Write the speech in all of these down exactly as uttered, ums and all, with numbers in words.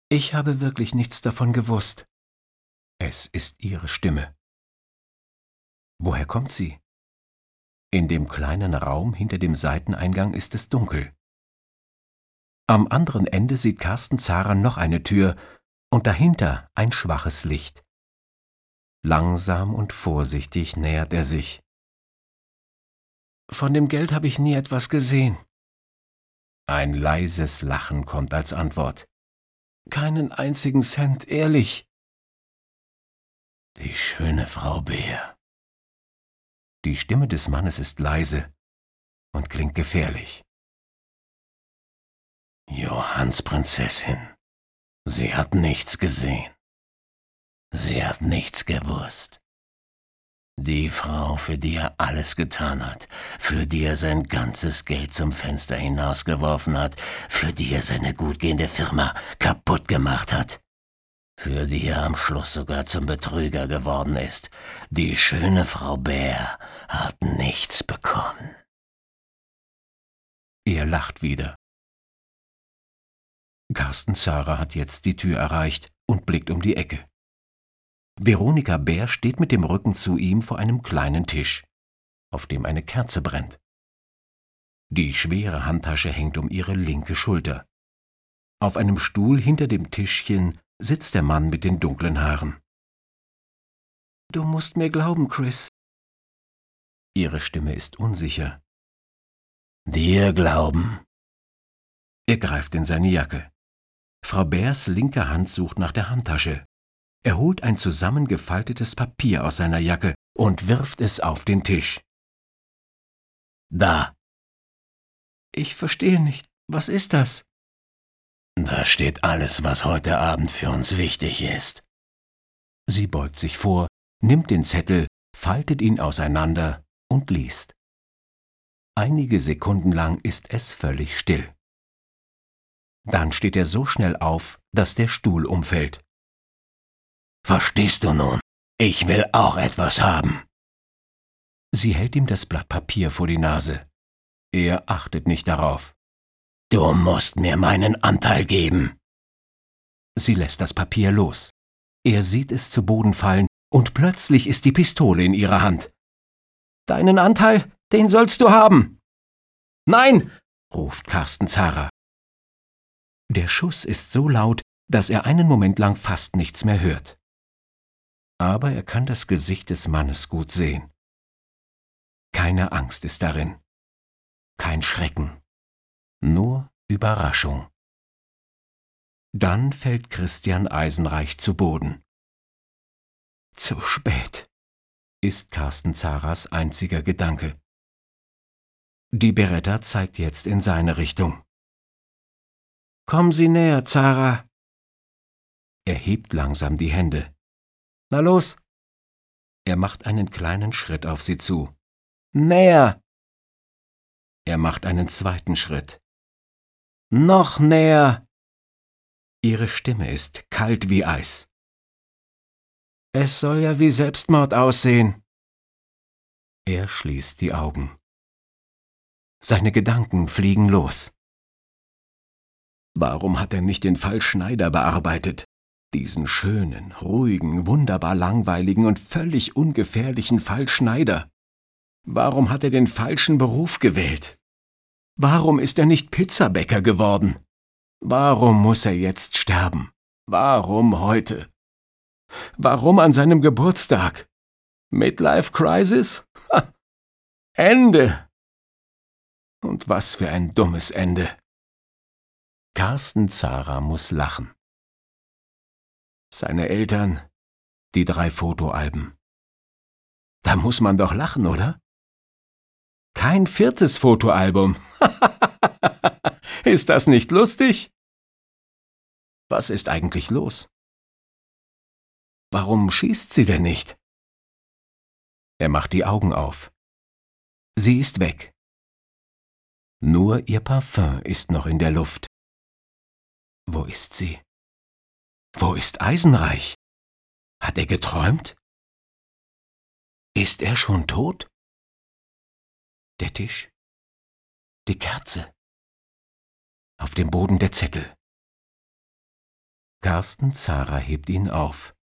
Ich habe wirklich nichts davon gewusst. Es ist ihre Stimme. Woher kommt sie? In dem kleinen Raum hinter dem Seiteneingang ist es dunkel. Am anderen Ende sieht Carsten Zara noch eine Tür und dahinter ein schwaches Licht. Langsam und vorsichtig nähert er sich. Von dem Geld habe ich nie etwas gesehen. Ein leises Lachen kommt als Antwort. Keinen einzigen Cent, ehrlich. Die schöne Frau Bär. Die Stimme des Mannes ist leise und klingt gefährlich. Johanns Prinzessin. Sie hat nichts gesehen. Sie hat nichts gewusst. Die Frau, für die er alles getan hat, für die er sein ganzes Geld zum Fenster hinausgeworfen hat, für die er seine gut gehende Firma kaputt gemacht hat, für die er am Schluss sogar zum Betrüger geworden ist. Die schöne Frau Bär hat nichts bekommen. Er lacht wieder. Carsten Zara hat jetzt die Tür erreicht und blickt um die Ecke. Veronika Bär steht mit dem Rücken zu ihm vor einem kleinen Tisch, auf dem eine Kerze brennt. Die schwere Handtasche hängt um ihre linke Schulter. Auf einem Stuhl hinter dem Tischchen sitzt der Mann mit den dunklen Haaren. »Du musst mir glauben, Chris.« Ihre Stimme ist unsicher. »Dir glauben?« Er greift in seine Jacke. Frau Bärs linke Hand sucht nach der Handtasche. Er holt ein zusammengefaltetes Papier aus seiner Jacke und wirft es auf den Tisch. »Da!« »Ich verstehe nicht. Was ist das?« »Da steht alles, was heute Abend für uns wichtig ist.« Sie beugt sich vor, nimmt den Zettel, faltet ihn auseinander und liest. Einige Sekunden lang ist es völlig still. Dann steht er so schnell auf, dass der Stuhl umfällt. »Verstehst du nun? Ich will auch etwas haben.« Sie hält ihm das Blatt Papier vor die Nase. Er achtet nicht darauf. »Du musst mir meinen Anteil geben.« Sie lässt das Papier los. Er sieht es zu Boden fallen und plötzlich ist die Pistole in ihrer Hand. »Deinen Anteil, den sollst du haben!« »Nein!« ruft Carsten Zara. Der Schuss ist so laut, dass er einen Moment lang fast nichts mehr hört. Aber er kann das Gesicht des Mannes gut sehen. Keine Angst ist darin, kein Schrecken, nur Überraschung. Dann fällt Christian Eisenreich zu Boden. »Zu spät«, ist Carsten Zaras einziger Gedanke. Die Beretta zeigt jetzt in seine Richtung. »Kommen Sie näher, Zara.« Er hebt langsam die Hände. »Na los!« Er macht einen kleinen Schritt auf sie zu. »Näher!« Er macht einen zweiten Schritt. »Noch näher!« Ihre Stimme ist kalt wie Eis. »Es soll ja wie Selbstmord aussehen.« Er schließt die Augen. Seine Gedanken fliegen los. Warum hat er nicht den Fall Schneider bearbeitet? Diesen schönen, ruhigen, wunderbar langweiligen und völlig ungefährlichen Fall Schneider. Warum hat er den falschen Beruf gewählt? Warum ist er nicht Pizzabäcker geworden? Warum muss er jetzt sterben? Warum heute? Warum an seinem Geburtstag? Midlife Crisis? Ha! Ende! Und was für ein dummes Ende. Carsten Zara muss lachen. Seine Eltern, die drei Fotoalben. Da muss man doch lachen, oder? Kein viertes Fotoalbum. Ist das nicht lustig? Was ist eigentlich los? Warum schießt sie denn nicht? Er macht die Augen auf. Sie ist weg. Nur ihr Parfüm ist noch in der Luft. Wo ist sie? Wo ist Eisenreich? Hat er geträumt? Ist er schon tot? Der Tisch, die Kerze, auf dem Boden der Zettel. Carsten Zahrer hebt ihn auf.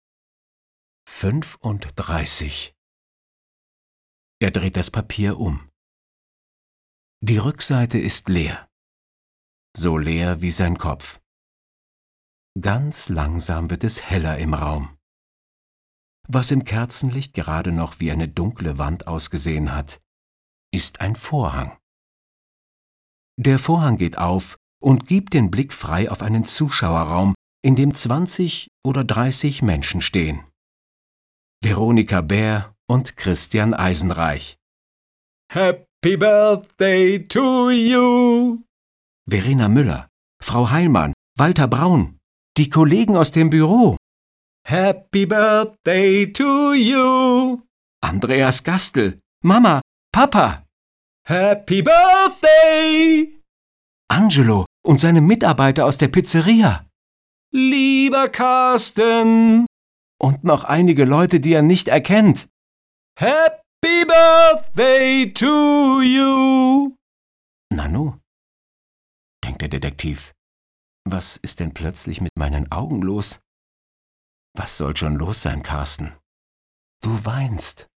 Fünfunddreißig. Er dreht das Papier um. Die Rückseite ist leer. So leer wie sein Kopf. Ganz langsam wird es heller im Raum. Was im Kerzenlicht gerade noch wie eine dunkle Wand ausgesehen hat, ist ein Vorhang. Der Vorhang geht auf und gibt den Blick frei auf einen Zuschauerraum, in dem zwanzig oder dreißig Menschen stehen. Veronika Bär und Christian Eisenreich. Happy Birthday to you! Verena Müller, Frau Heilmann, Walter Braun, die Kollegen aus dem Büro. Happy Birthday to you! Andreas Gastel, Mama, Papa. Happy Birthday! Angelo und seine Mitarbeiter aus der Pizzeria. Lieber Carsten! Und noch einige Leute, die er nicht erkennt. Happy Birthday to you! Nanu, denkt der Detektiv. Was ist denn plötzlich mit meinen Augen los? Was soll schon los sein, Carsten? Du weinst.